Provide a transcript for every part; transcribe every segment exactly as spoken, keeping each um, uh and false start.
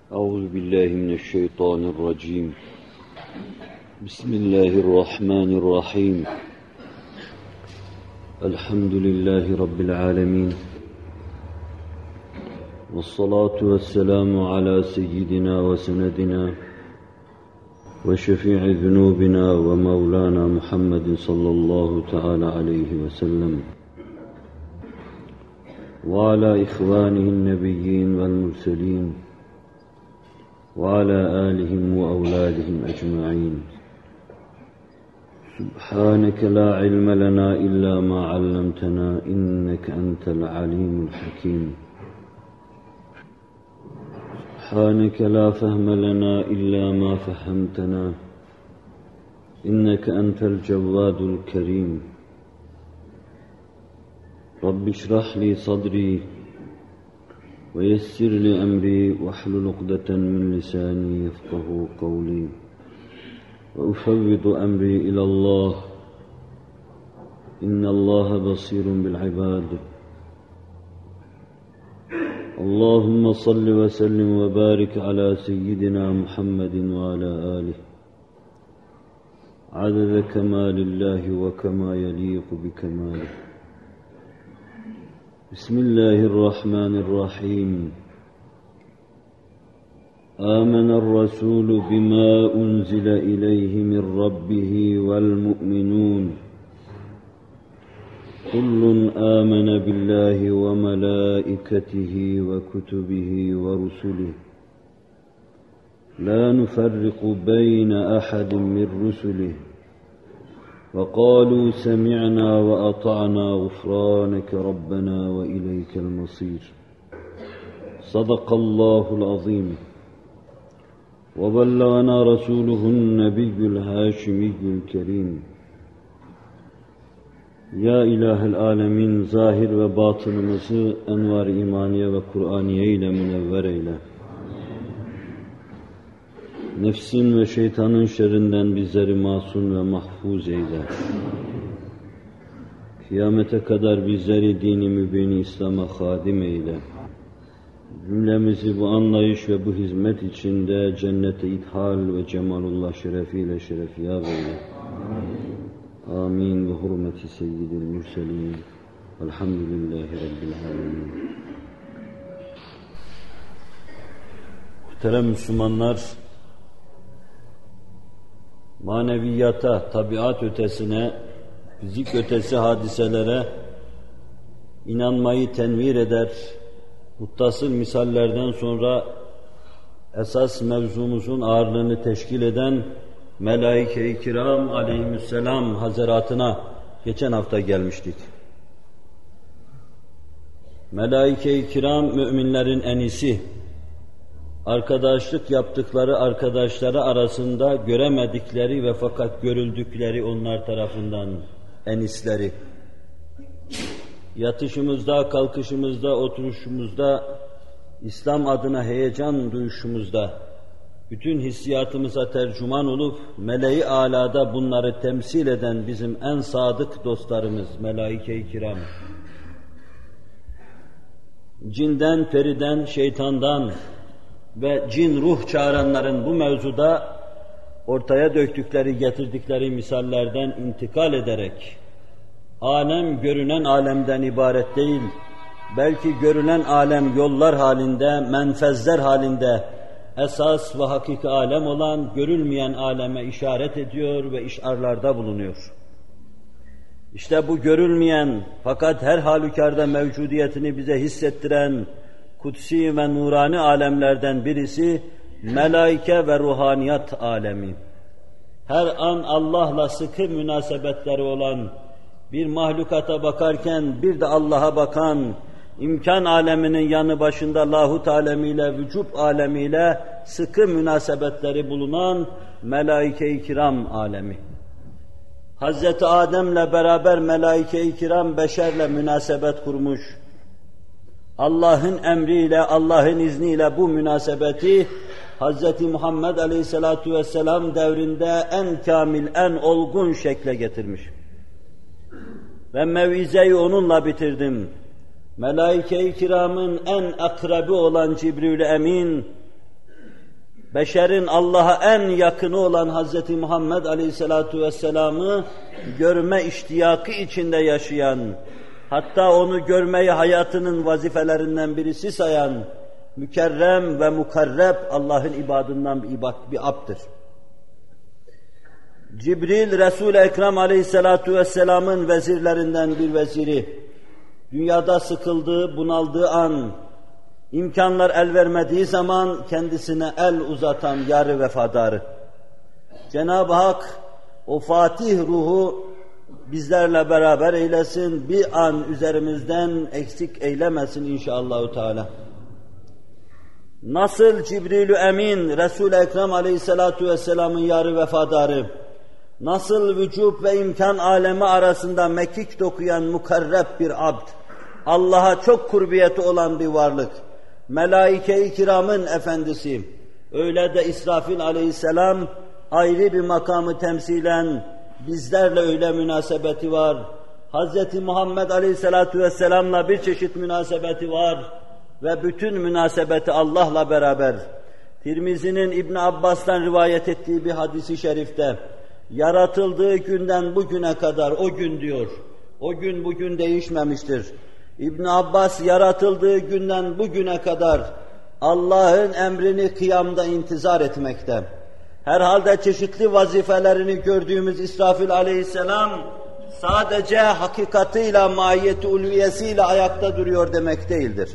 أعوذ بالله من الشيطان الرجيم بسم الله الرحمن الرحيم الحمد لله رب العالمين والصلاة والسلام على سيدنا وسندنا وشفيع ذنوبنا ومولانا محمد صلى الله تعالى عليه وسلم وعلى إخوانه النبيين والمرسلين وعلى آلهم وأولادهم أجمعين سبحانك لا علم لنا إلا ما علمتنا إنك أنت العليم الحكيم سبحانك لا فهم لنا إلا ما فهمتنا إنك أنت الجواد الكريم رب اشرح لي صدري ويسر لي أمري واحلل عقدة من لساني يفقه قولي وأفوض أمري إلى الله إن الله بصير بالعباد اللهم صل وسلم وبارك على سيدنا محمد وعلى آله عدد كمال الله وكما يليق بكماله بسم الله الرحمن الرحيم آمن الرسول بما أنزل إليه من ربه والمؤمنون كل آمن بالله وملائكته وكتبه ورسله لا نفرق بين أحد من رسله وقالوا سمعنا وأطعنا غفرانك ربنا وإليك المصير صدق الله العظيم وبلغنا رسوله النبي الهاشمي الكريم Ya İlahel Alemin, zahir ve batınımızı envar-ı imaniye ve Kur'aniye ile münevver eyle. Nefsin ve şeytanın şerrinden bizleri masum ve mahfuz eyle. Kıyamete kadar bizleri dini mübini İslam'a hadim eyle. Cümlemizi bu anlayış ve bu hizmet içinde cennete ithal ve cemalullah şerefiyle şerefiyab eyle. Amin ve hurmeti seyyidil mürselin. Elhamdülillahi Rabbil alemin. Muhterem Müslümanlar, maneviyata, tabiat ötesine, fizik ötesi hadiselere inanmayı tenvir eder. Muttasıl misallerden sonra esas mevzumuzun ağırlığını teşkil eden Melaike-i Kiram aleyhisselam hazaratına geçen hafta gelmiştik. Melaike-i Kiram müminlerin en iyisi, arkadaşlık yaptıkları arkadaşları arasında göremedikleri ve fakat görüldükleri onlar tarafından en iyisleri. Yatışımızda, kalkışımızda, oturuşumuzda, İslam adına heyecan duyuşumuzda, bütün hissiyatımıza tercüman olup, meleği âlâda bunları temsil eden bizim en sadık dostlarımız, Melaike-i Kiram. Cinden, periden, şeytandan ve cin ruh çağıranların bu mevzuda ortaya döktükleri, getirdikleri misallerden intikal ederek, alem görünen alemden ibaret değil, belki görünen alem yollar halinde, menfezler halinde, esas ve hakiki alem olan görülmeyen aleme işaret ediyor ve işarlarda bulunuyor. İşte bu görülmeyen fakat her halükarda mevcudiyetini bize hissettiren kutsi ve nurani alemlerden birisi melaike ve ruhaniyat alemi. Her an Allah'la sıkı münasebetleri olan, bir mahlukata bakarken bir de Allah'a bakan, İmkan aleminin yanı başında lahut alemiyle, vücub alemiyle sıkı münasebetleri bulunan Melaike-i Kiram alemi. Hazreti Adem'le beraber Melaike-i Kiram beşerle münasebet kurmuş. Allah'ın emriyle, Allah'ın izniyle bu münasebeti Hazreti Muhammed Aleyhisselatu Vesselam devrinde en kamil, en olgun şekle getirmiş. Ve mev'izeyi onunla bitirdim. Melaike-i Kiram'ın en akrabi olan Cibril-i Emin, beşerin Allah'a en yakını olan Hazreti Muhammed Aleyhisselatu Vesselam'ı görme iştiyakı içinde yaşayan, hatta onu görmeyi hayatının vazifelerinden birisi sayan, mükerrem ve mukarreb Allah'ın ibadından bir, ibad, bir abdır. Cibril, Resul-i Ekrem Aleyhisselatu Vesselam'ın vezirlerinden bir veziri, dünyada sıkıldığı, bunaldığı an, imkanlar el vermediği zaman kendisine el uzatan yar-ı vefadarı. Cenab-ı Hak o Fatih ruhu bizlerle beraber eylesin, bir an üzerimizden eksik eylemesin inşallahü teala. Nasıl Cibril-ü Emin, Resul-i Ekrem Aleyhisselatu Vesselam'ın yar-ı vefadarı, nasıl vücub ve imkan alemi arasında mekik dokuyan mukarreb bir abd, Allah'a çok kurbiyeti olan bir varlık, melaike-i kiramın efendisi, öyle de İsrafil aleyhisselam ayrı bir makamı temsilen bizlerle öyle münasebeti var. Hz. Muhammed aleyhissalatu vesselam'la bir çeşit münasebeti var ve bütün münasebeti Allah'la beraber. Tirmizi'nin İbn Abbas'tan rivayet ettiği bir hadisi şerifte, yaratıldığı günden bugüne kadar, o gün diyor, o gün bugün değişmemiştir. İbn Abbas yaratıldığı günden bugüne kadar Allah'ın emrini kıyamda intizar etmekte. Herhalde çeşitli vazifelerini gördüğümüz İsrafil aleyhisselam sadece hakikatiyle, mahiyeti ulviyesiyle ayakta duruyor demek değildir.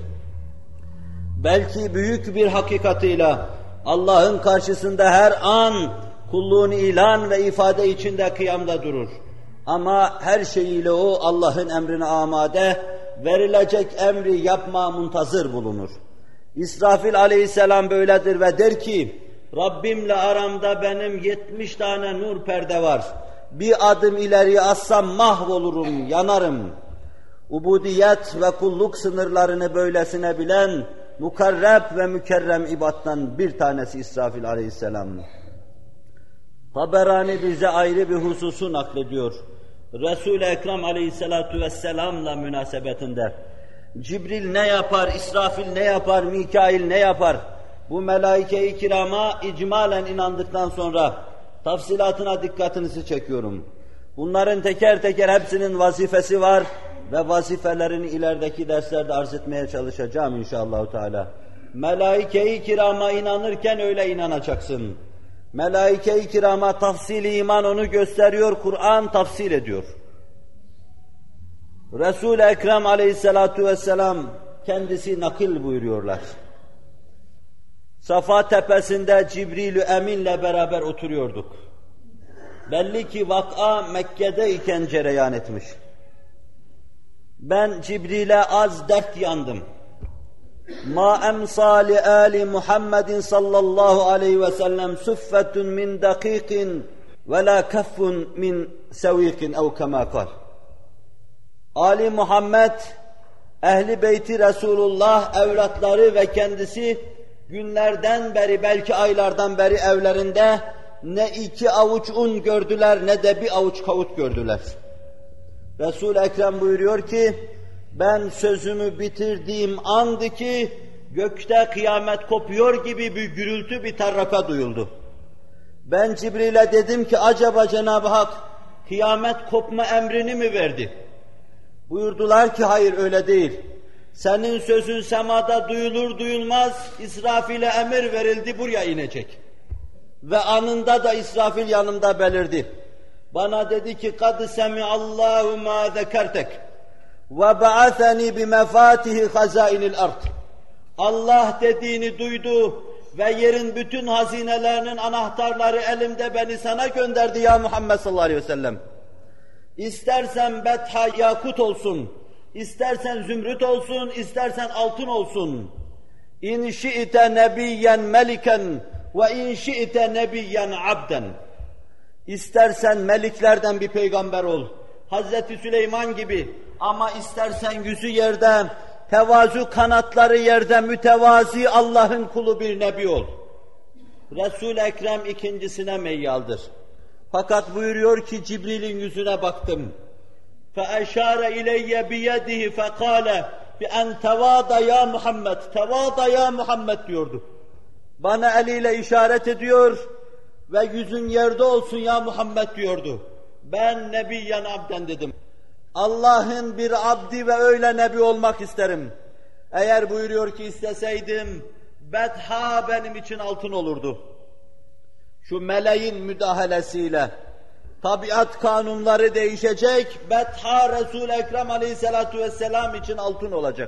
Belki büyük bir hakikatiyle Allah'ın karşısında her an kulluğunu ilan ve ifade içinde kıyamda durur. Ama her şeyiyle o Allah'ın emrine amade, verilecek emri yapma muntazır bulunur. İsrafil aleyhisselam böyledir ve der ki, Rabbimle aramda benim yetmiş tane nur perde var. Bir adım ileriye assam mahvolurum, yanarım. Ubudiyet ve kulluk sınırlarını böylesine bilen, mukarreb ve mükerrem ibadtan bir tanesi İsrafil aleyhisselam. Taberani bize ayrı bir hususu naklediyor. Resul-i Ekrem aleyhissalatu vesselam'la münasebetinde. Cibril ne yapar, İsrafil ne yapar, Mikail ne yapar? Bu melaike-i kirama icmalen inandıktan sonra tafsilatına dikkatinizi çekiyorum. Bunların teker teker hepsinin vazifesi var ve vazifelerini ilerideki derslerde arz etmeye çalışacağım inşallah Teala. Melaike-i kirama inanırken öyle inanacaksın. Melaike-i kirama tafsil-i iman onu gösteriyor, Kur'an tafsil ediyor. Resul-i Ekrem aleyhissalatu vesselam kendisi nakil buyuruyorlar. Safa tepesinde Cibril-ü Emin'le beraber oturuyorduk. Belli ki vak'a Mekke'deyken cereyan etmiş. Ben Cibril'e az dert yandım. Ma emsa li ali Muhammedin sallallahu aleyhi ve sellem suffetun min dakikin ve la kaffun min sevikin ev kema kal. Ali Muhammed, ehli beyti Resulullah, evlatları ve kendisi günlerden beri, belki aylardan beri evlerinde ne iki avuç un gördüler ne de bir avuç kavut gördüler. Resul-i Ekrem buyuruyor ki, ben sözümü bitirdiğim andı ki gökte kıyamet kopuyor gibi bir gürültü, bir tarraka duyuldu. Ben Cibril'e dedim ki acaba Cenab-ı Hak kıyamet kopma emrini mi verdi? Buyurdular ki hayır öyle değil. Senin sözün semada duyulur duyulmaz İsrafil'e emir verildi, buraya inecek. Ve anında da İsrafil yanımda belirdi. Bana dedi ki kad semi'allahu ma zekertek ve ba'athani bi mefatihi hazainil ard. Allah dediğini duydu ve yerin bütün hazinelerinin anahtarları elimde, beni sana gönderdi ya Muhammed sallallahu aleyhi ve sellem. İstersen betha yakut olsun, istersen zümrüt olsun, istersen altın olsun. İn şi'te nebiyyen meliken ve in şi'te nebiyyen abden. İstersen meliklerden bir peygamber ol, Hazreti Süleyman gibi, ama istersen yüzü yerde, tevazu kanatları yerde mütevazi Allah'ın kulu bir nebi ol. Resul-i Ekrem ikincisine meyyaldır. Fakat buyuruyor ki Cibril'in yüzüne baktım. فَاَشَارَ اِلَيَّ بِيَدِهِ فَقَالَ بِاَنْ تَوَاضَ يَا Muhammed, tevada ya Muhammed diyordu. bana eliyle işaret ediyor ve yüzün yerde olsun ya Muhammed diyordu. Ben nebiyyen abden dedim. Allah'ın bir abdi ve öyle nebi olmak isterim. Eğer buyuruyor ki isteseydim, Betha benim için altın olurdu. Şu meleğin müdahalesiyle tabiat kanunları değişecek, Betha Resul-i Ekrem aleyhissalatu vesselam için altın olacak.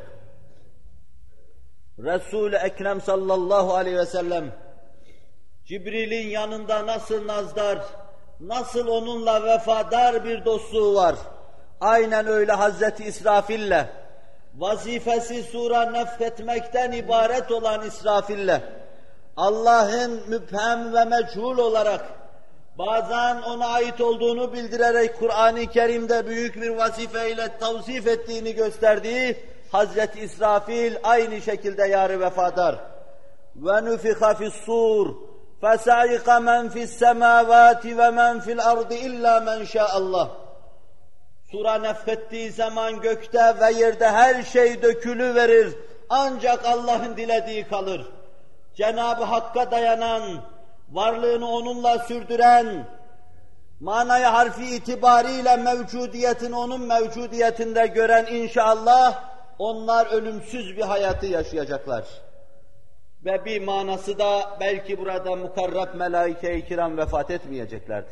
Resul-i Ekrem sallallahu aleyhi ve sellem Cibril'in yanında nasıl nazdar, nasıl onunla vefadar bir dostluğu var. Aynen öyle Hazreti İsrafil'le, vazifesi sura nefretmekten ibaret olan İsrafil'le, Allah'ın müphem ve meçhul olarak, bazen ona ait olduğunu bildirerek Kur'an-ı Kerim'de büyük bir vazifeyle tavsif ettiğini gösterdiği Hazreti İsrafil aynı şekilde yar-ı vefadar. Ve nufiha fis-sur fesaika men fi's-semavati ve men fi'l-ardı illa men şa'allah. Sura nefrettiği zaman gökte ve yerde her şey dökülüverir. Ancak Allah'ın dilediği kalır. Cenab-ı Hakk'a dayanan, varlığını onunla sürdüren, manayı harfi itibariyle mevcudiyetini onun mevcudiyetinde gören inşallah, onlar ölümsüz bir hayatı yaşayacaklar. Ve bir manası da belki burada mukarrab melaike-i kiram vefat etmeyeceklerdir.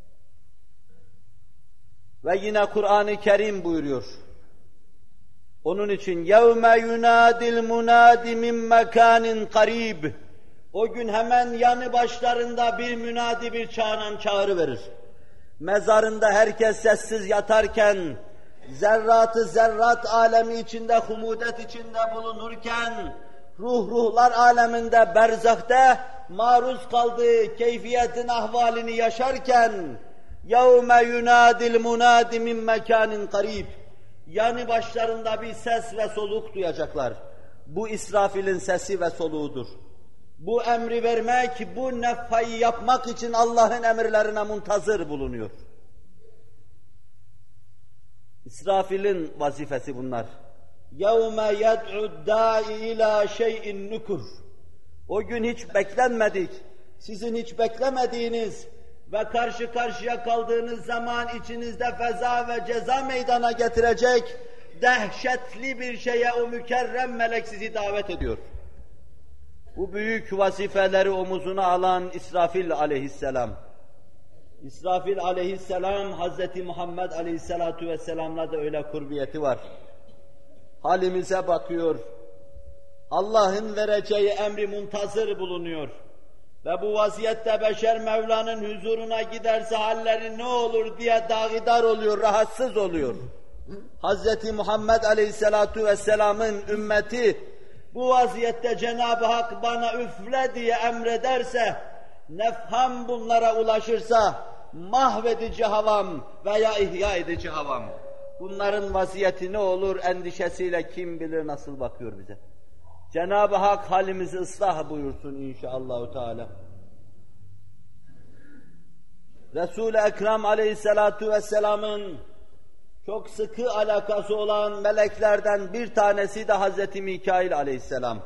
Ve yine Kur'an-ı Kerim buyuruyor. Onun için يَوْمَ يُنَادِ الْمُنَادِ مِنْ مَكَانٍ قَرِيبٍ. O gün hemen yanı başlarında bir münadi bir çağıran çağrı verir. Mezarında herkes sessiz yatarken, zerratı zerrat alemi içinde, humudet içinde bulunurken, ruh ruhlar aleminde, berzahte maruz kaldığı keyfiyetin ahvalini yaşarken, يَوْمَ يُنَادِ الْمُنَادِ مِنْ مَكَانٍ قَرِيبٍ. Yanı başlarında bir ses ve soluk duyacaklar. Bu İsrafil'in sesi ve soluğudur. Bu emri vermek, bu nefhayı yapmak için Allah'ın emirlerine muntazır bulunuyor. İsrafil'in vazifesi bunlar. يَوْمَ يَدْعُ الدَّاءِ اِلَى شَيْءٍ نُكُرٍ. O gün hiç beklenmedik, sizin hiç beklemediğiniz ve karşı karşıya kaldığınız zaman içinizde feza ve ceza meydana getirecek dehşetli bir şeye o mükerrem melek sizi davet ediyor. Bu büyük vazifeleri omuzuna alan İsrafil aleyhisselam. İsrafil aleyhisselam, Hazreti Muhammed aleyhissalatu vesselam'la da öyle kurbiyeti var. Halimize bakıyor, Allah'ın vereceği emri muntazır bulunuyor. Ve bu vaziyette beşer Mevla'nın huzuruna giderse halleri ne olur diye dağidar oluyor, rahatsız oluyor. Hazreti Muhammed aleyhissalatu vesselam'ın ümmeti bu vaziyette Cenab-ı Hak bana üfle diye emrederse, nefham bunlara ulaşırsa, mahvedici havam veya ihya edici havam. Bunların vaziyeti ne olur endişesiyle kim bilir nasıl bakıyor bize. Cenab-ı Hak halimizi ıslah buyursun inşallahü teala. Resul-i Ekrem aleyhissalatu vesselamın çok sıkı alakası olan meleklerden bir tanesi de Hazreti Mikail aleyhisselam.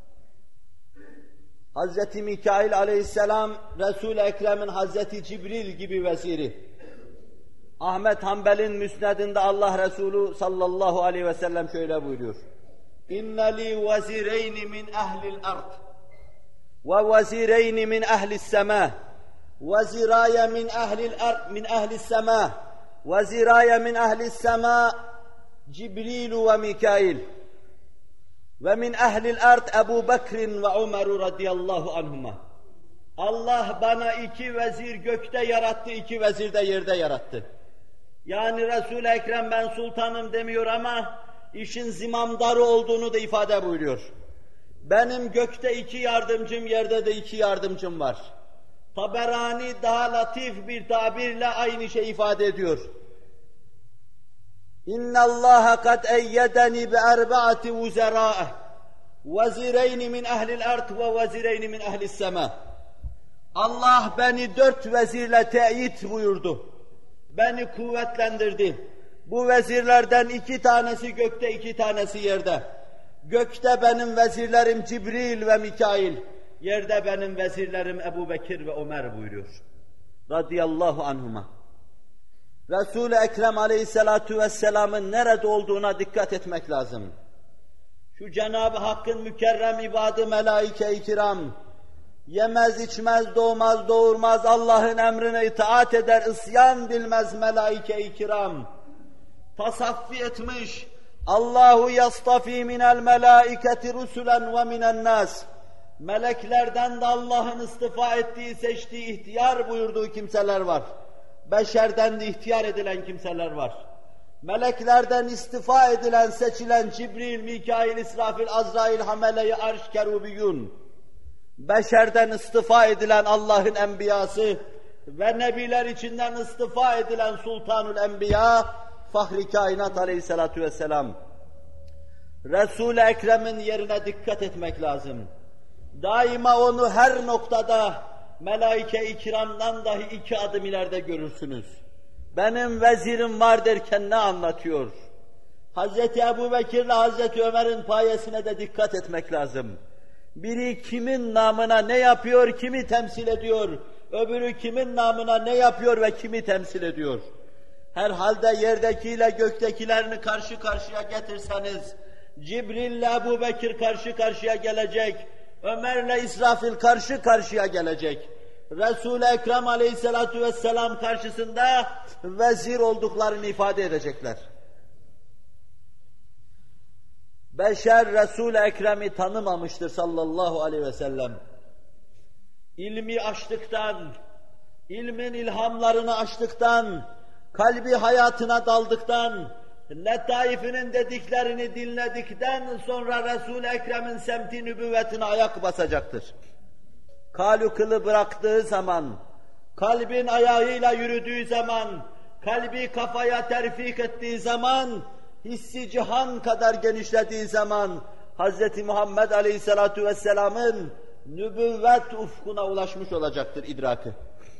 Hazreti Mikail aleyhisselam, Resul-i Ekrem'in Hazreti Cibril gibi veziri. Ahmet Hanbel'in müsnedinde Allah Resulü sallallahu aleyhi ve sellem şöyle buyuruyor. İnne li vezireyni min ehlil ard ve vezireyni min ehlis sema veziraya min ehlil ard min ehlis sema veziraya min ehlis sema Cibril ve Mikail ve min ehlil ard Ebu Bekr ve Ömer radıyallahu anhuma. Allah bana iki vezir gökte yarattı, iki vezir de yerde yarattı. Yani Resul-i Ekrem ben sultanım demiyor ama işin zimamdarı olduğunu da ifade buyuruyor. Benim gökte iki yardımcım, yerde de iki yardımcım var. Taberani daha latif bir tabirle aynı şey ifade ediyor. İnna Allah kad eyyedeni bi erbaati vuzera'eh vezireyni min ehlil ard ve vezireyni min ehlis sema. Allah beni dört vezirle teyit buyurdu. Beni kuvvetlendirdi. Bu vezirlerden iki tanesi gökte, iki tanesi yerde. Gökte benim vezirlerim Cibril ve Mikail. yerde benim vezirlerim Ebu Bekir ve Ömer buyuruyor. Radıyallahu anhuma. Resul-i Ekrem aleyhissalatu vesselamın nerede olduğuna dikkat etmek lazım. Şu Cenab-ı Hakk'ın mükerrem ibadı melaike-i kiram, yemez, içmez, doğmaz, doğurmaz, Allah'ın emrine itaat eder, isyan bilmez melaike-i kiram. Tasaffi etmiş, Allahu yastafi minel melaiketi rusulen ve minen nas. Meleklerden de Allah'ın istifa ettiği, seçtiği, ihtiyar buyurduğu kimseler var. Beşerden de ihtiyar edilen kimseler var. Meleklerden istifa edilen, seçilen Cibril, Mikail, İsrafil, Azrail, Hamele-i Arş, Kerubiyun. Beşerden istifa edilen Allah'ın enbiyası ve nebiler içinden istifa edilen Sultanul Enbiya, Fahri Kainat aleyhissalatu vesselam. Resul-i Ekrem'in yerine dikkat etmek lazım. Daima onu her noktada melaike-i kiramdan dahi iki adım ileride görürsünüz. Benim vezirim var derken ne anlatıyor? Hazreti Ebu Bekir ile Hazreti Ömer'in payesine de dikkat etmek lazım. Biri kimin namına ne yapıyor, kimi temsil ediyor, öbürü kimin namına ne yapıyor ve kimi temsil ediyor. Herhalde yerdekiyle göktekilerini karşı karşıya getirseniz, Cibril ile Ebu Bekir karşı karşıya gelecek, Ömer ile İsrafil karşı karşıya gelecek. Resul-i Ekrem aleyhissalatu vesselam karşısında vezir olduklarını ifade edecekler. Beşer Resul-i Ekrem'i tanımamıştır sallallahu aleyhi ve sellem. İlmi açtıktan, ilmin ilhamlarını açtıktan, kalbi hayatına daldıktan, letaifinin dediklerini dinledikten sonra Resul-i Ekrem'in semti nübüvvetine ayak basacaktır. Kalu kılı bıraktığı zaman, kalbin ayağıyla yürüdüğü zaman, kalbi kafaya terfik ettiği zaman, hissi cihan kadar genişlediği zaman, Hz. Muhammed Aleyhisselatu Vesselam'ın nübüvvet ufkuna ulaşmış olacaktır idrakı.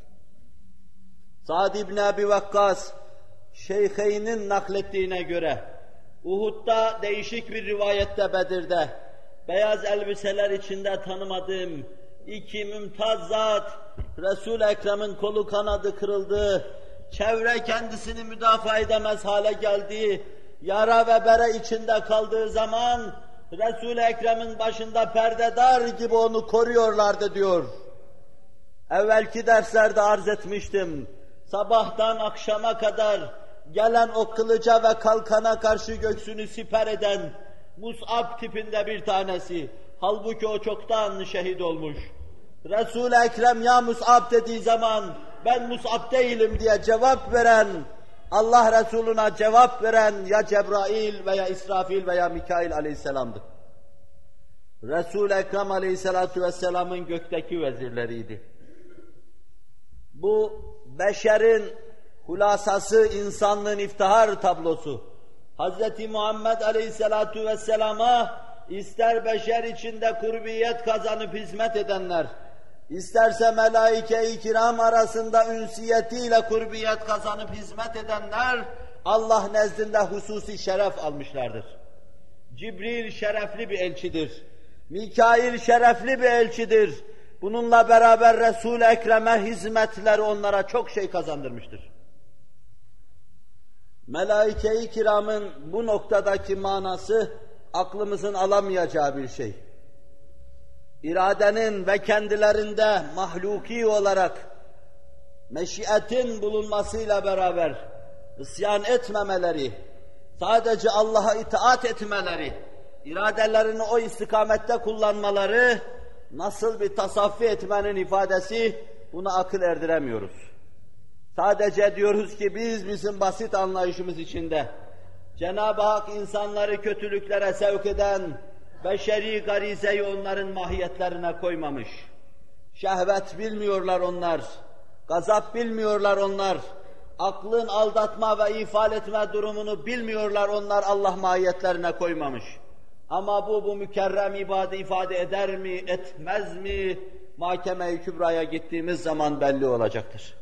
Sa'd ibn Abi Vakkas, Şeyheynin naklettiğine göre, Uhud'da değişik bir rivayette Bedir'de, beyaz elbiseler içinde tanımadığım iki mümtaz zat, Resul-i Ekrem'in kolu kanadı kırıldı, çevre kendisini müdafaa edemez hale geldi, yara ve bere içinde kaldığı zaman, Resul-i Ekrem'in başında perdedar gibi onu koruyorlardı diyor. Evvelki derslerde arz etmiştim, sabahtan akşama kadar gelen o kılıca ve kalkana karşı göğsünü siper eden Mus'ab tipinde bir tanesi, halbuki o çoktan şehit olmuş. Resul-i Ekrem ya Mus'ab dediği zaman ben Mus'ab değilim diye cevap veren, Allah Resulü'ne cevap veren ya Cebrail veya İsrafil veya Mikail aleyhisselamdı. Resul-i Ekrem aleyhissalatu vesselamın gökteki vezirleriydi. Bu beşerin hulasası, insanlığın iftihar tablosu. Hz. Muhammed aleyhissalatu vesselama ister beşer içinde kurbiyet kazanıp hizmet edenler, isterse melaike-i kiram arasında ünsiyetiyle kurbiyet kazanıp hizmet edenler, Allah nezdinde hususi şeref almışlardır. Cibril şerefli bir elçidir. Mikail şerefli bir elçidir. Bununla beraber Resul-i Ekrem'e hizmetleri onlara çok şey kazandırmıştır. Melaike-i kiramın bu noktadaki manası aklımızın alamayacağı bir şey. İradenin ve kendilerinde mahluki olarak meşiyetin bulunmasıyla beraber isyan etmemeleri, sadece Allah'a itaat etmeleri, iradelerini o istikamette kullanmaları nasıl bir tasaffi etmenin ifadesi, buna akıl erdiremiyoruz. Sadece diyoruz ki biz bizim basit anlayışımız içinde Cenab-ı Hak insanları kötülüklere sevk eden beşeri garizeyi onların mahiyetlerine koymamış. Şehvet bilmiyorlar onlar, gazap bilmiyorlar onlar, aklın aldatma ve ifade etme durumunu bilmiyorlar onlar, Allah mahiyetlerine koymamış. Ama bu, bu mükerrem ibadı ifade eder mi, etmez mi, Mahkeme-i Kübra'ya gittiğimiz zaman belli olacaktır.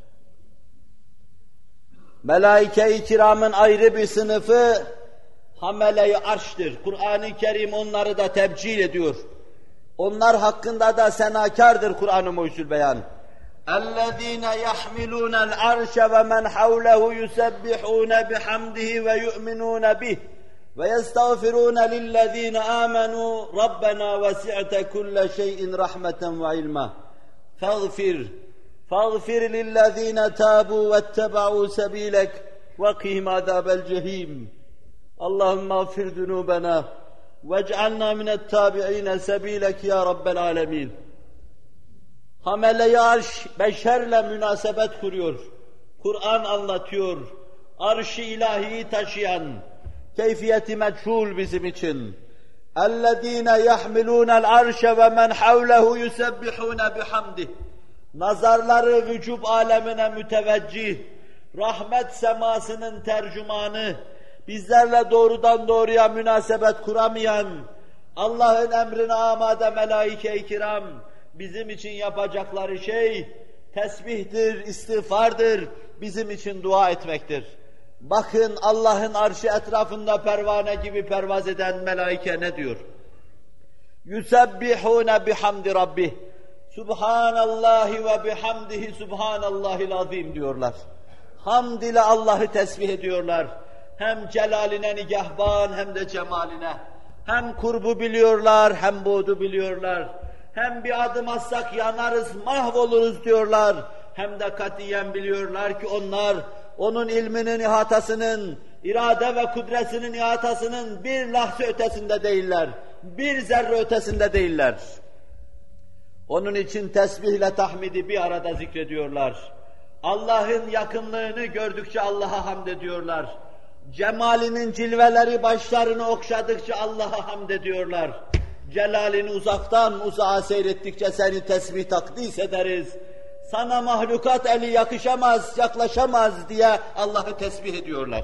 Melaike-i kiramın ayrı bir sınıfı Hamele-i Arş'tır. Kur'an-ı Kerim onları da tebcil ediyor. Onlar hakkında da senakardır Kur'an-ı Mucizül Beyan. اَلَّذ۪ينَ يَحْمِلُونَ الْعَرْشَ وَمَنْ حَوْلَهُ يُسَبِّحُونَ بِحَمْدِهِ وَيُؤْمِنُونَ بِهِ وَيَسْتَغْفِرُونَ لِلَّذ۪ينَ آمَنُوا رَبَّنَا وَسِعْتَ كُلَّ شَيْءٍ رَحْمَةً وَعِلْمًا فَاغْفِرْ فَاغْفِرْ لِلَّذ۪ينَ تَابُوا وَاتَّبَعُوا سَب۪يلَكَ وَقِهِمْ عَذَابَ الْجَحِيمِ اللهم اغفر ذنوبنا وَاجْعَلْنَا مِنَ التَّابِعِينَ سَب۪يلَكَ يا رب العالمين. Hamele-i arş beşerle münasebet kuruyor. Kur'an anlatıyor. Arş-ı ilahiyi taşıyan, keyfiyeti meçhul bizim için. اَلَّذ۪ينَ يَحْمِلُونَ الْعَرْشَ وَمَنْ حَوْلَهُ يُسَبِّحُونَ بِحَمْدِهِ. Nazarları vücub alemine müteveccih, rahmet semasının tercümanı, bizlerle doğrudan doğruya münasebet kuramayan, Allah'ın emrine amade melaike-i kiram, bizim için yapacakları şey, tesbihtir, istiğfardır, bizim için dua etmektir. Bakın Allah'ın arşı etrafında pervane gibi pervaz eden melaike ne diyor? يُسَبِّحُونَ بِحَمْدِ رَبِّهِ Subhanallahi ve bihamdihi subhanallahil azim diyorlar. Hamd ile Allah'ı tesbih ediyorlar. Hem celaline nigahban hem de cemaline. Hem kurbu biliyorlar hem buğdu biliyorlar. Hem bir adım atsak yanarız, mahvoluruz diyorlar. Hem de katiyen biliyorlar ki onlar onun ilminin ihatasının, irade ve kudretinin ihatasının bir lahze ötesinde değiller. Bir zerre ötesinde değiller. Onun için tesbihle tahmidi bir arada zikrediyorlar. Allah'ın yakınlığını gördükçe Allah'a hamd ediyorlar. Cemalinin cilveleri başlarını okşadıkça Allah'a hamd ediyorlar. Celalini uzaktan uzağa seyrettikçe seni tesbih takdis ederiz. Sana mahlukat eli yakışamaz, yaklaşamaz diye Allah'ı tesbih ediyorlar.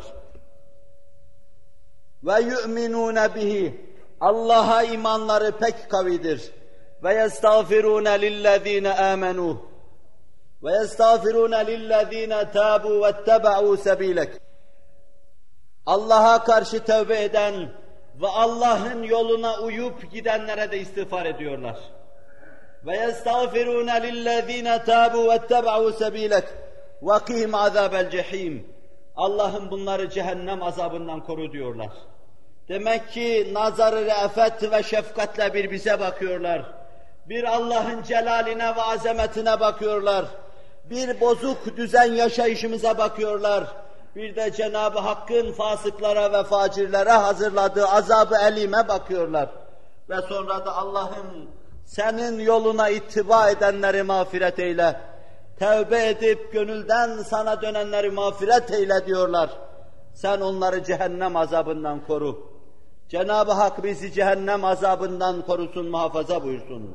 Ve yu'minûne bihi. Allah'a imanları pek kavidir. Ve yestağfirûne lillezîne âmenû. Ve yestağfirûne lillezîne tâbû vettebe'û sebîlek. Allah'a karşı tövbe eden ve Allah'ın yoluna uyup gidenlere de istiğfar ediyorlar. Ve yestağfirûne lillezîne tâbû vettebe'û sebîlek ve qihim azâbel cehîm. Allah'ın bunları cehennem azabından koru diyorlar. Demek ki nazar-ı re'fet ve şefkatle bir bize bakıyorlar. Bir Allah'ın celaline ve azametine bakıyorlar. Bir bozuk düzen yaşayışımıza bakıyorlar. Bir de Cenab-ı Hakk'ın fasıklara ve facirlere hazırladığı azab-ı elime bakıyorlar. Ve sonra da Allah'ın senin yoluna ittiba edenleri mağfiret eyle. Tevbe edip gönülden sana dönenleri mağfiret eyle diyorlar. Sen onları cehennem azabından koru. Cenab-ı Hak bizi cehennem azabından korusun, muhafaza buyursun.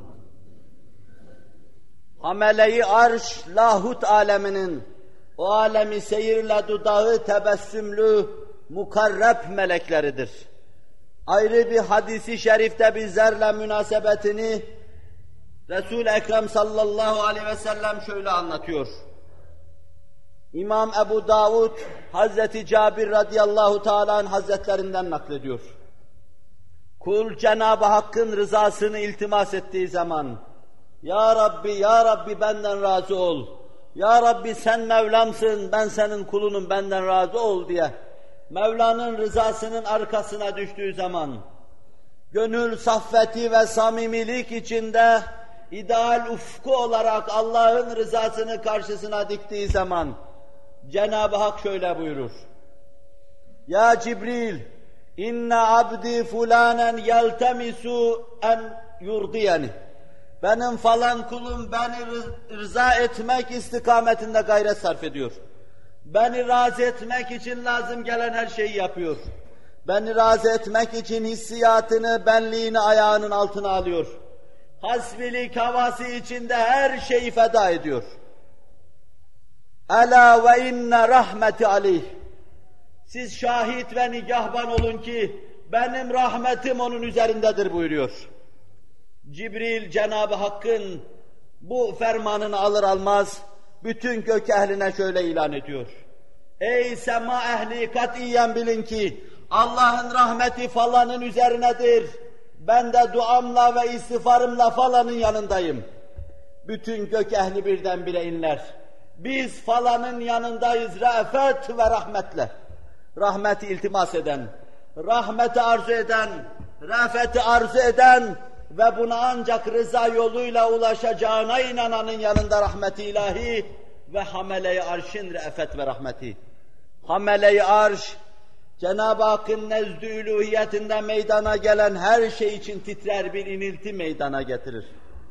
Hamele-i arş, lahut aleminin, o alemi seyirle dudağı tebessümlü, mukarreb melekleridir. Ayrı bir hadisi şerifte bizlerle münasebetini Resul-i Ekrem sallallahu aleyhi ve sellem şöyle anlatıyor. İmam Ebu Davud, Hazreti Cabir radıyallahu teala anh hazretlerinden naklediyor. Kul Cenab-ı Hakk'ın rızasını iltimas ettiği zaman, Ya Rabbi, Ya Rabbi benden razı ol. Ya Rabbi sen Mevlamsın, ben senin kulunum, benden razı ol diye Mevla'nın rızasının arkasına düştüğü zaman, gönül saffeti ve samimilik içinde ideal ufku olarak Allah'ın rızasını karşısına diktiği zaman, Cenab-ı Hak şöyle buyurur. Ya Cibril, inne abdi fulanen yeltemisu en yurdiyeni. Benim falan kulum beni rıza etmek istikametinde gayret sarf ediyor. Beni razı etmek için lazım gelen her şeyi yapıyor. Beni razı etmek için hissiyatını, benliğini ayağının altına alıyor. Hasbilik havası içinde her şeyi feda ediyor. Ela ve inne rahmeti aleyh. Siz şahit ve nigahban olun ki benim rahmetim onun üzerindedir buyuruyor. Cibril Cenab-ı Hakk'ın bu fermanını alır almaz bütün gök ehline şöyle ilan ediyor. Ey sema ehli katiyen bilin ki Allah'ın rahmeti falanın üzerinedir ben de duamla ve istiğfarımla falanın yanındayım. Bütün gök ehli birdenbire inler. Biz falanın yanındayız re'fet ve rahmetle. Rahmeti iltimas eden, rahmeti arzu eden, re'feti arzu eden ve buna ancak rıza yoluyla ulaşacağına inananın yanında rahmeti ilahi ve hamele-i arşın re'fet ve rahmeti. Hamele-i arş, Cenab-ı Hakk'ın nezdü üluhiyetinde meydana gelen her şey için titrer bir inilti meydana getirir.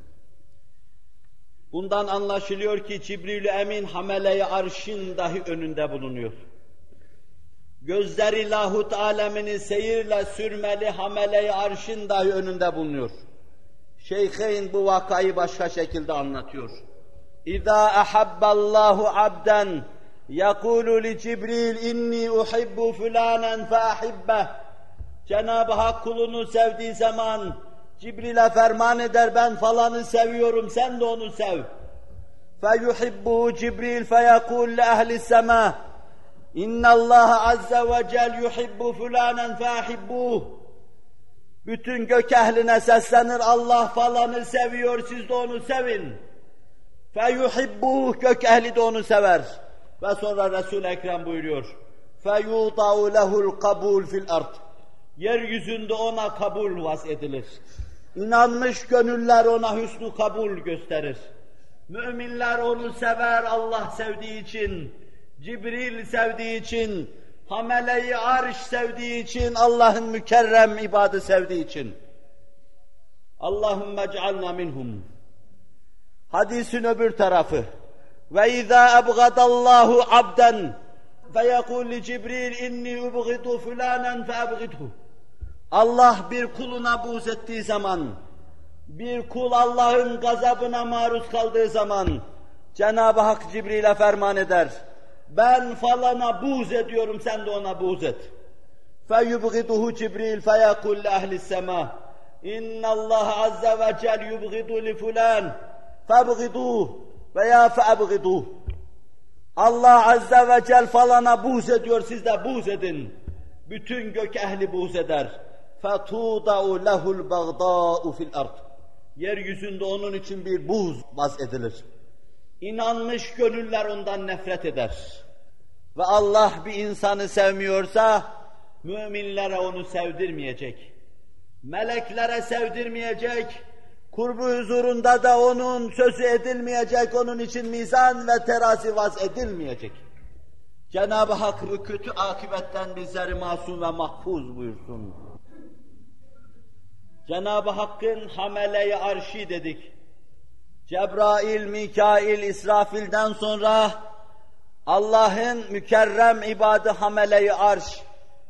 Bundan anlaşılıyor ki Cibril-i Emin hamele-i arşın dahi önünde bulunuyor. Gözleri lahut alemini seyirle sürmeli hamele-i arşın dahi önünde bulunuyor. Şeyh'in bu vakayı başka şekilde anlatıyor. İzâ ahabballahu abden yekûlü li Cibril inni uhibbu fulanen fe ahibbeh. Cenab-ı Hak kulunu sevdiği zaman Cibril'e ferman eder, ben falanı seviyorum, sen de onu sev. فَيُحِبُّهُ Cibril فَيَقُولُ لِأَهْلِ السَّمَاءِ اِنَّ اللّٰهَ عَزَّ وَجَلْ يُحِبُّ فُلَانًا فَاحِبُّهُ. Bütün gök ehline seslenir, Allah falanı seviyor, siz de onu sevin. فَيُحِبُّهُ Gök ehli de onu sever. Ve sonra Resul-i Ekrem buyuruyor. فَيُوْضَعُ لَهُ الْقَبُولُ فِي الْأَرْضِ. Yeryüzünde ona kabul vaz edilir. İnanmış gönüller ona hüsnü kabul gösterir. Müminler onu sever Allah sevdiği için, Cibril sevdiği için, Hamele-i Arş sevdiği için, Allah'ın mükerrem ibadı sevdiği için. Allahümme ec'alna minhum. Hadisin öbür tarafı. Ve izâ ebgadallahu abden feyekûl li Cibril inni ubgidu fulanen feebgidhu. Allah bir kuluna buğz ettiği zaman, bir kul Allah'ın gazabına maruz kaldığı zaman, Cenab-ı Hak Cibril'e ferman eder. Ben falana buğz ediyorum, sen de ona buğz et. فَيُبْغِدُهُ Cibril فَيَقُلْ لَأَهْلِ السَّمَاءِ اِنَّ اللّٰهَ عَزَّ وَجَلْ يُبْغِدُ لِفُلَانِ فَابْغِدُوهُ veya فَابْغِدُوهُ. Allah Azze ve Celle falana buğz ediyor, siz de buğz edin. Bütün gök ehli buğz eder. فَتُوضَعُ لَهُ الْبَغْضَاءُ فِي الْأَرْضِ. Yeryüzünde onun için bir buğz vaz edilir. İnanmış gönüller ondan nefret eder. Ve Allah bir insanı sevmiyorsa, müminlere onu sevdirmeyecek. Meleklere sevdirmeyecek, kurbu huzurunda da onun sözü edilmeyecek, onun için mizan ve terazi vaz edilmeyecek. Cenab-ı Hak bu kötü akıbetten bizleri masum ve mahfuz buyursun. Cenab-ı Hakk'ın hamele-i arşi dedik. Cebrail, Mikail, İsrafil'den sonra Allah'ın mükerrem ibadı hamele-i arş.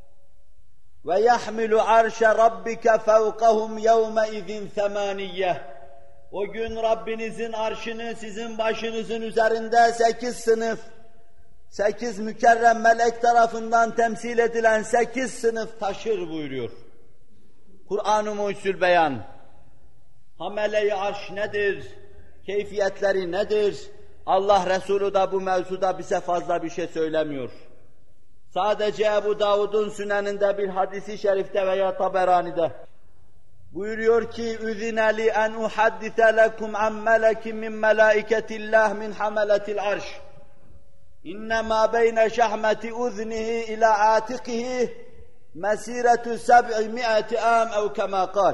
Ve yahmilu arşe rabbike fevkahum yevme izin semaniyye. O gün Rabbinizin arşını sizin başınızın üzerinde sekiz sınıf, sekiz mükerrem melek tarafından temsil edilen sekiz sınıf taşır buyuruyor. Kur'an-ı Mucizül Beyan. Hamele-i arş nedir? Keyfiyetleri nedir? Allah Resulü da bu mevzuda bize fazla bir şey söylemiyor. Sadece Ebu Davud'un süneninde bir hadisi şerifte veya Taberani'de buyuruyor ki اُذِنَ لِي اَنْ اُحَدِّثَ لَكُمْ عَنْ مَلَكٍ مِنْ مَلَائِكَةِ اللّٰهِ مِنْ حَمَلَةِ الْعَرْشِ اِنَّمَا بَيْنَ شَحْمَةِ اُذْنِهِ اِلَى عَاتِقِهِ مَسِيرَةُ سَبْعِمِائَةِ عَامٍ اَوْ كَمَا قَالَ.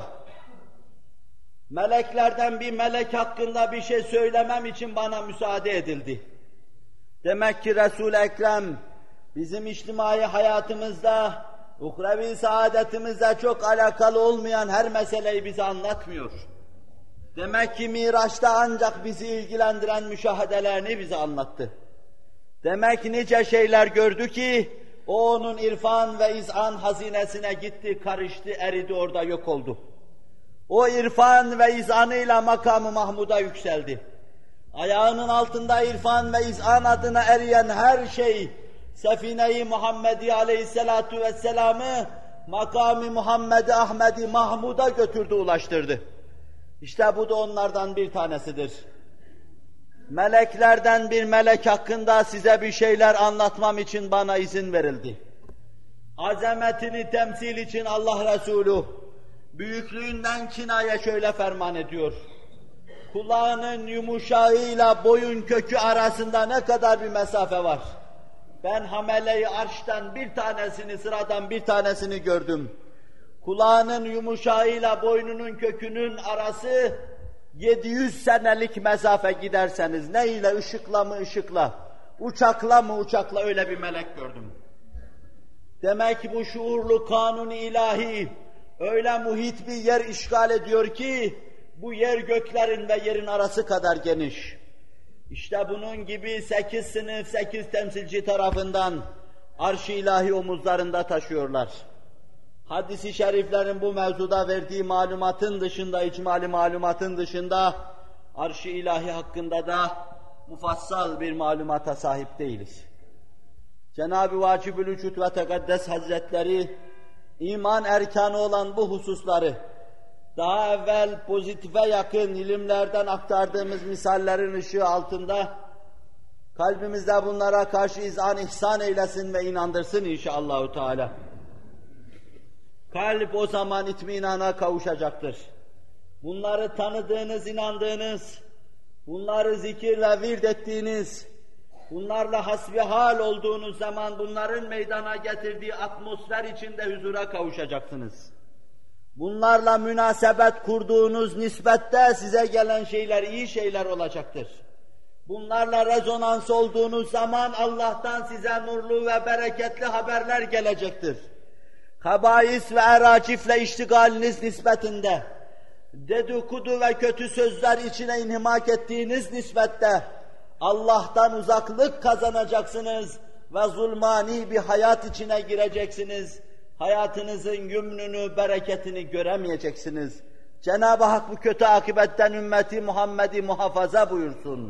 Meleklerden bir melek hakkında bir şey söylemem için bana müsaade edildi. Demek ki Resul-i Ekrem bizim içtimai hayatımızda, uhrevi saadetimizde çok alakalı olmayan her meseleyi bize anlatmıyor. Demek ki Miraç'ta ancak bizi ilgilendiren müşahedelerini bize anlattı. Demek ki nice şeyler gördü ki, o onun irfan ve izan hazinesine gitti, karıştı, eridi, orada yok oldu. O irfan ve izanıyla makamı Mahmud'a yükseldi. Ayağının altında irfan ve izan adına eriyen her şey, Sefine-i Muhammedi aleyhissalatu vesselam'ı makamı Muhammed-i Ahmed-i Mahmud'a götürdü, ulaştırdı. İşte bu da onlardan bir tanesidir. Meleklerden bir melek hakkında size bir şeyler anlatmam için bana izin verildi. Azametini temsil için Allah Resulü büyüklüğünden kinaye şöyle ferman ediyor. Kulağının yumuşağıyla boyun kökü arasında ne kadar bir mesafe var. Ben hamele-i arştan bir tanesini, sıradan bir tanesini gördüm. Kulağının yumuşağıyla boynunun kökünün arası yedi yüz senelik mesafe giderseniz, ne ile, ışıkla mı ışıkla, uçakla mı uçakla öyle bir melek gördüm. Demek ki bu şuurlu kanun-u ilahi öyle muhit bir yer işgal ediyor ki, bu yer göklerin ve yerin arası kadar geniş. İşte bunun gibi sekiz sınıf, sekiz temsilci tarafından arş-ı ilahi omuzlarında taşıyorlar. Hadis-i şeriflerin bu mevzuda verdiği malumatın dışında, icmali malumatın dışında, arş-ı ilahi hakkında da mufassal bir malumata sahip değiliz. Cenab-ı Vacib-ül Vücud ve Tekaddes Hazretleri, iman erkanı olan bu hususları, daha evvel pozitife yakın ilimlerden aktardığımız misallerin ışığı altında, kalbimizde bunlara karşı izan ihsan eylesin ve inandırsın inşallahü teala. Kalp o zaman itminana kavuşacaktır. Bunları tanıdığınız, inandığınız, bunları zikir ve vird ettiğiniz, bunlarla hasbihal olduğunuz zaman bunların meydana getirdiği atmosfer içinde huzura kavuşacaksınız. Bunlarla münasebet kurduğunuz nispette size gelen şeyler iyi şeyler olacaktır. Bunlarla rezonans olduğunuz zaman Allah'tan size nurlu ve bereketli haberler gelecektir. Habais ve eracifle iştigaliniz nispetinde, dedikodu ve kötü sözler içine inhimak ettiğiniz nispette Allah'tan uzaklık kazanacaksınız ve zulmani bir hayat içine gireceksiniz. Hayatınızın yümnünü, bereketini göremeyeceksiniz. Cenab-ı Hak bu kötü akibetten ümmeti Muhammed'i muhafaza buyursun.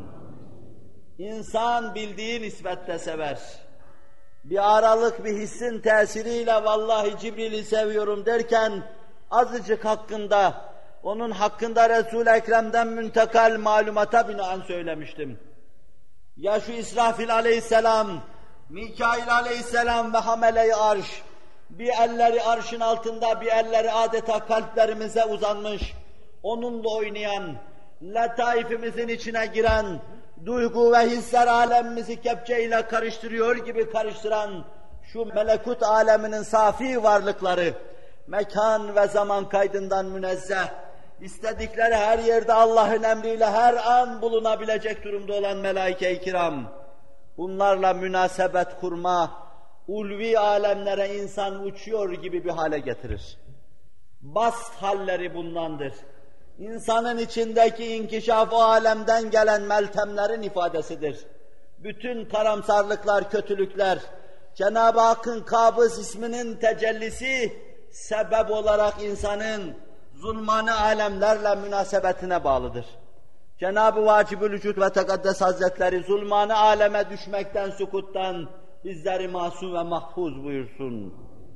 İnsan bildiği nispette sever. Bir aralık bir hissin tesiriyle vallahi Cibril'i seviyorum derken azıcık hakkında, onun hakkında Resul-i Ekrem'den müntekal malumata binaen söylemiştim. Ya şu İsrafil aleyhisselam, Mikail aleyhisselam ve hamele-i arş, bir elleri arşın altında, bir elleri adeta kalplerimize uzanmış, onunla oynayan, letaifimizin içine giren, duygu ve hisler alemimizi kepçeyle karıştırıyor gibi karıştıran şu melekut aleminin safi varlıkları, mekan ve zaman kaydından münezzeh, istedikleri her yerde Allah'ın emriyle her an bulunabilecek durumda olan melaike-i kiram, bunlarla münasebet kurma, ulvi alemlere insan uçuyor gibi bir hale getirir. Bast halleri bundandır. İnsanın içindeki inkişaf o alemden gelen meltemlerin ifadesidir. Bütün karamsarlıklar, kötülükler, Cenab-ı Hakk'ın Kabız isminin tecellisi, sebep olarak insanın zulmani alemlerle münasebetine bağlıdır. Cenab-ı Vacib-ül Vücud ve Tekaddes Hazretleri zulmani aleme düşmekten, sukuttan bizleri masum ve mahfuz buyursun.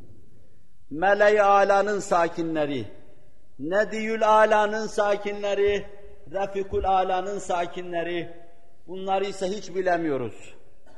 Mele-i Ala'nın sakinleri, Nediyül Ala'nın sakinleri, Refikul Ala'nın sakinleri, bunları ise hiç bilemiyoruz.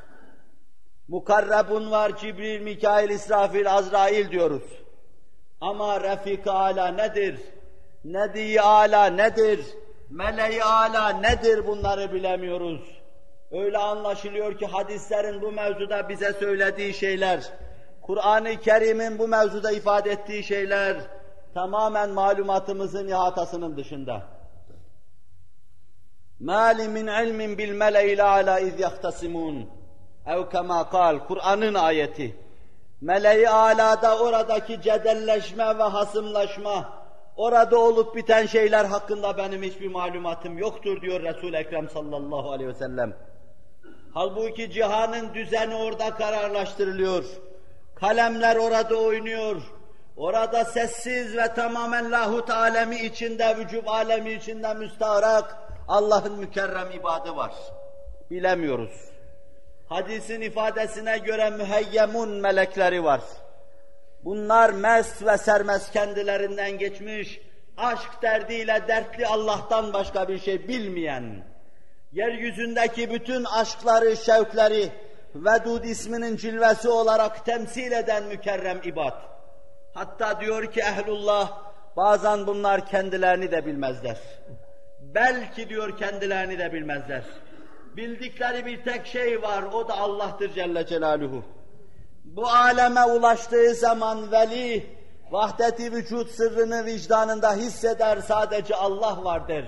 Mukarrabun var, Cibril, Mikail, İsrafil, Azrail diyoruz. Ama Refik-i Ala nedir? Nedi-i Ala nedir? Mele-i Ala nedir? Bunları bilemiyoruz. Öyle anlaşılıyor ki hadislerin bu mevzuda bize söylediği şeyler, Kur'an-ı Kerim'in bu mevzuda ifade ettiği şeyler tamamen malumatımızın ihatasının dışında. مَا لِمِنْ عِلْمٍ بِالْمَلَئِ الْاَعْلَى اِذْ يَخْتَصِمُونَ اَوْ كَمَا قَالْ Kur'an'ın ayeti. Mele-i Ala'da oradaki cedelleşme ve hasımlaşma, orada olup biten şeyler hakkında benim hiçbir malumatım yoktur diyor Resul-i Ekrem sallallahu aleyhi ve sellem. Halbuki cihanın düzeni orada kararlaştırılıyor. Kalemler orada oynuyor. Orada sessiz ve tamamen lahut alemi içinde, vücub alemi içinde müstaharak Allah'ın mükerrem ibadı var. Bilemiyoruz. Hadisin ifadesine göre müheyyemun melekleri var. Bunlar mest ve sermest kendilerinden geçmiş, aşk derdiyle dertli Allah'tan başka bir şey bilmeyen, yeryüzündeki bütün aşkları, şevkleri, Vedud isminin cilvesi olarak temsil eden mükerrem ibad. Hatta diyor ki ehlullah, bazen bunlar kendilerini de bilmezler. Belki diyor kendilerini de bilmezler. Bildikleri bir tek şey var, o da Allah'tır Celle Celaluhu. Bu aleme ulaştığı zaman veli, vahdet-i vücut sırrını vicdanında hisseder, sadece Allah var der.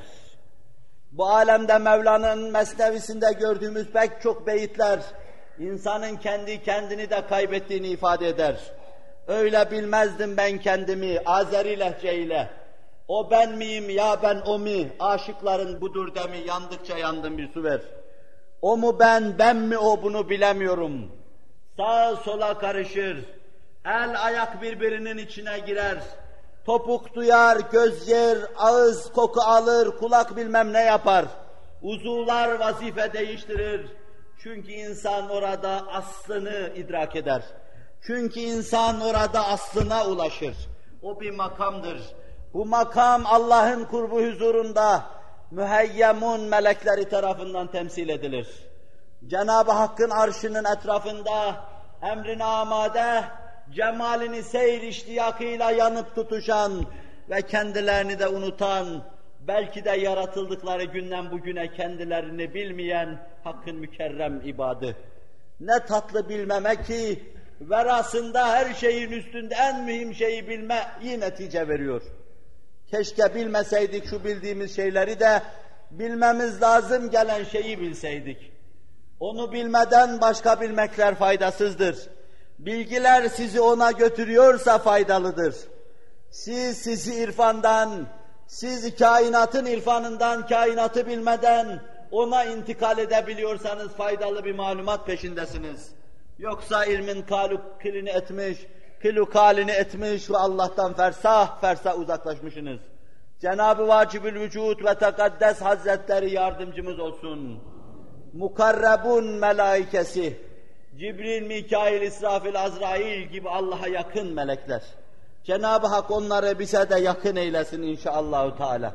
Bu alemde Mevla'nın mesnevisinde gördüğümüz pek çok beyitler, insanın kendi kendini de kaybettiğini ifade eder. Öyle bilmezdim ben kendimi Azeri lehçeyle. O ben miyim ya ben o mi? Aşıkların budur demi, yandıkça yandım bir su ver. O mu ben, ben mi o, bunu bilemiyorum. Sağa sola karışır, el ayak birbirinin içine girer. Topuk duyar, göz yer, ağız koku alır, kulak bilmem ne yapar. Uzuvlar vazife değiştirir. Çünkü insan orada aslını idrak eder. Çünkü insan orada aslına ulaşır. O bir makamdır. Bu makam Allah'ın kurbu huzurunda müheyyemun melekleri tarafından temsil edilir. Cenab-ı Hakk'ın arşının etrafında emrine amade, cemalini seyir iştiyakıyla yanıp tutuşan ve kendilerini de unutan, belki de yaratıldıkları günden bugüne kendilerini bilmeyen Hakk'ın mükerrem ibadı. Ne tatlı bilmeme ki, verasında her şeyin üstünde en mühim şeyi bilme iyi netice veriyor. Keşke bilmeseydik şu bildiğimiz şeyleri de, bilmemiz lazım gelen şeyi bilseydik. Onu bilmeden başka bilmekler faydasızdır. Bilgiler sizi ona götürüyorsa faydalıdır. Siz sizi irfandan, siz kainatın irfanından, kainatı bilmeden ona intikal edebiliyorsanız faydalı bir malumat peşindesiniz. Yoksa ilmin kalukilini etmiş, kilukalini etmiş ve Allah'tan fersah fersah uzaklaşmışsınız. Cenab-ı Vacibül Vücud ve Tekaddes Hazretleri yardımcımız olsun. Mukarrebun melaikesi, Cibril, Mikail, İsrafil, Azrail gibi Allah'a yakın melekler. Cenab-ı Hak onları bize de yakın eylesin inşallahü teala.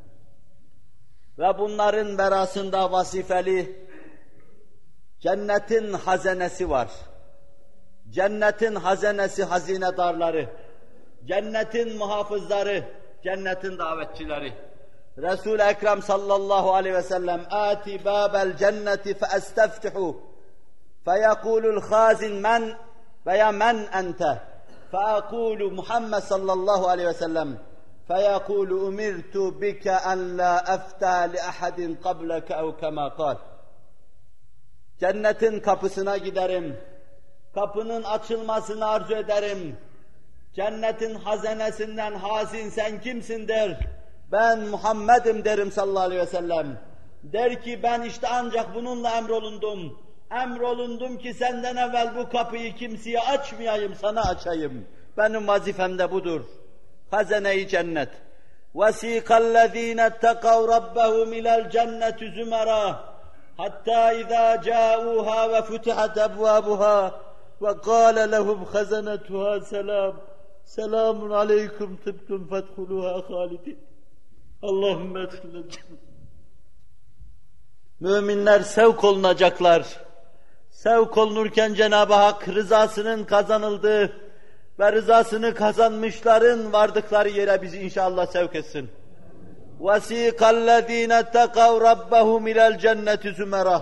Ve bunların verasında vazifeli cennetin hazenesi var. Cennetin hazenesi, hazinedarları, cennetin muhafızları, cennetin davetçileri. Resul-i Ekrem sallallahu aleyhi ve sellem "Ati babel cenneti fe esteftihu feyekulul khazin men veya men ente feekulu Muhammed sallallahu aleyhi ve sellem feyekulu umirtu bike en la efta li ahadin qableke ev kema kal." Cennetin kapısına giderim, kapının açılmasını arzu ederim. Cennetin hazenesinden hazin sen kimsin der. Ben Muhammed'im derim sallallahu aleyhi ve sellem. Der ki ben işte ancak bununla emrolundum. Emrolundum ki senden evvel bu kapıyı kimseye açmayayım, sana açayım. Benim vazifem de budur. Hazene-i cennet. وَسِيقَ الَّذ۪ينَ اتَّقَوْا رَبَّهُمْ اِلَى الْجَنَّةِ زُمَرًا حَتَّى اِذَا جَاءُوهَا وَفُتِحَتْ أَبْوَابُهَا وَقَالَ لَهُمْ خَزَنَتُهَا سَلَامٌ سَلَامٌ عَلَيْكُمْ طِبْتُمْ فَادْخُلُوهَا خَالِدِينَ Allahümme edhilnel cennet. Müminler sevk olunacaklar. Sevk olunurken Cenab-ı Hak rızasının kazanıldığı ve rızasını kazanmışların vardıkları yere bizi inşallah sevk etsin. وَسِيقَ الَّذ۪ينَ اتَّقَوْا رَبَّهُمْ اِلَى الْجَنَّةِ زُمَرًا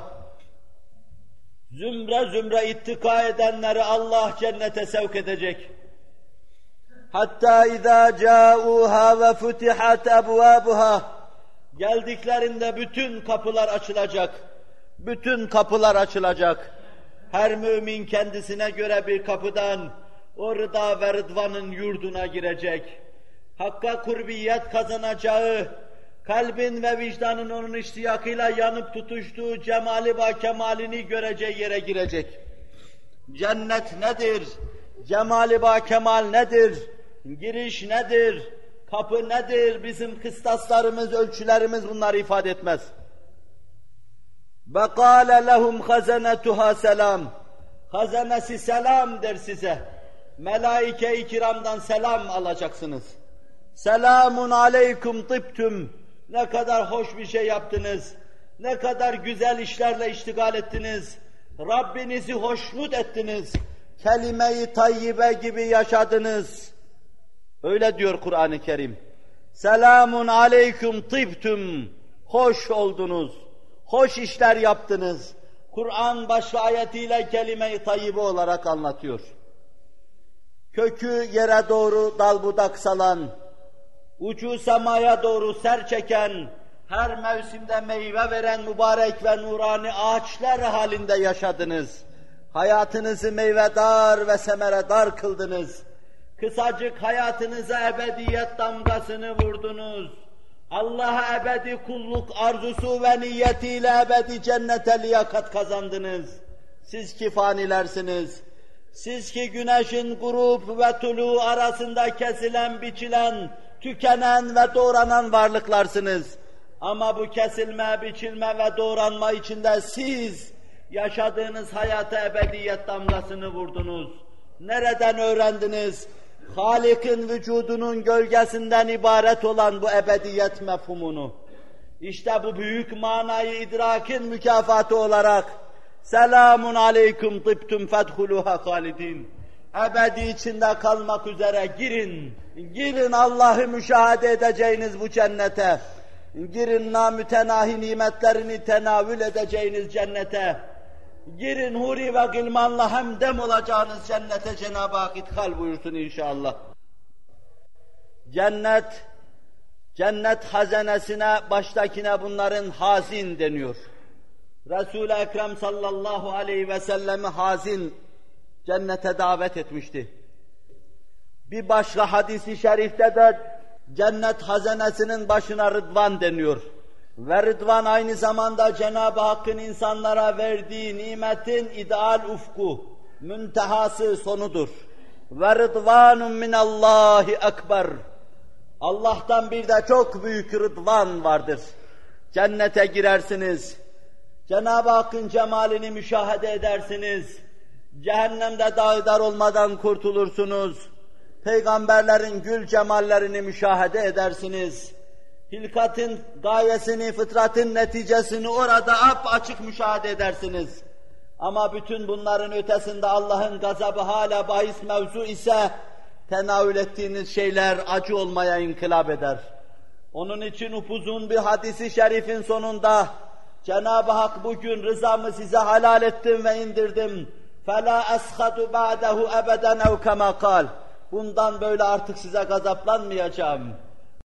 Zümre zümre ittika edenleri Allah cennete sevk edecek. Hatta izâ câûhâ ve futihat ebvâbuhâ geldiklerinde bütün kapılar açılacak. Bütün kapılar açılacak. Her mümin kendisine göre bir kapıdan o rıda ve rıdvanın yurduna girecek. Hakka kurbiyet kazanacağı, kalbin ve vicdanın onun iştiyakıyla yanıp tutuştuğu cemali ba kemalini göreceği yere girecek. Cennet nedir? Cemali ba kemal nedir? Giriş nedir? Kapı nedir? Bizim kıstaslarımız, ölçülerimiz bunları ifade etmez. وَقَالَ لَهُمْ خَزَنَتُهَا selam. Hazenesi selam der size. Melaike-i kiramdan selam alacaksınız. Selamun aleykum tıptüm. Ne kadar hoş bir şey yaptınız. Ne kadar güzel işlerle iştigal ettiniz. Rabbinizi hoşnut ettiniz. Kelime-i tayyibe gibi yaşadınız. Öyle diyor Kur'an-ı Kerim. Selamun aleyküm tibtüm. Hoş oldunuz. Hoş işler yaptınız. Kur'an başka ayetiyle kelime-i tayyibe olarak anlatıyor. Kökü yere doğru dal budak salan, ucu semaya doğru ser çeken, her mevsimde meyve veren mübarek ve nurani ağaçlar halinde yaşadınız. Hayatınızı meyvedar ve semeredar kıldınız. Kısacık hayatınıza ebediyet damgasını vurdunuz. Allah'a ebedi kulluk arzusu ve niyetiyle ebedi cennete liyakat kazandınız. Siz ki fanilersiniz. Siz ki güneşin grup ve tulu arasında kesilen, biçilen, tükenen ve doğranan varlıklarsınız. Ama bu kesilme, biçilme ve doğranma içinde siz yaşadığınız hayata ebediyet damgasını vurdunuz. Nereden öğrendiniz? Halik'in vücudunun gölgesinden ibaret olan bu ebediyet mefhumunu. İşte bu büyük manayı idrakin mükafatı olarak selamun aleyküm tibtüm fedhuluha halidin. Ebedi içinde kalmak üzere girin. Girin Allah'ı müşahede edeceğiniz bu cennete. Girin namütenahi nimetlerini tenavül edeceğiniz cennete. Girin huri ve gılmanla hemdem olacağınız cennete Cenab-ı Hak ithal buyursun inşallah. Cennet, cennet hazinesine, baştakine bunların hazin deniyor. Resul-i Ekrem sallallahu aleyhi ve sellemi hazin cennete davet etmişti. Bir başka hadisi şerifte de cennet hazinesinin başına Rıdvan deniyor. Ve Rıdvan aynı zamanda Cenab-ı Hakk'ın insanlara verdiği nimetin ideal ufku, müntehası, sonudur. Ve Rıdvanun minallahi ekber. Allah'tan bir de çok büyük Rıdvan vardır. Cennete girersiniz. Cenab-ı Hakk'ın cemalini müşahede edersiniz. Cehennemde dağdar olmadan kurtulursunuz. Peygamberlerin gül cemallerini müşahede edersiniz. Hilkatın gayesini, fıtratın neticesini orada apaçık müşahede edersiniz. Ama bütün bunların ötesinde Allah'ın gazabı hala bahis mevzu ise tenavül ettiğiniz şeyler acı olmaya inkılap eder. Onun için upuzun bir hadisi şerifin sonunda Cenab-ı Hak bugün rızamı size halal ettim ve indirdim. فَلَا أَسْخَدُ بَعْدَهُ أَبَدًا اَوْ كَمَا قَالْ. Bundan böyle artık size gazaplanmayacağım.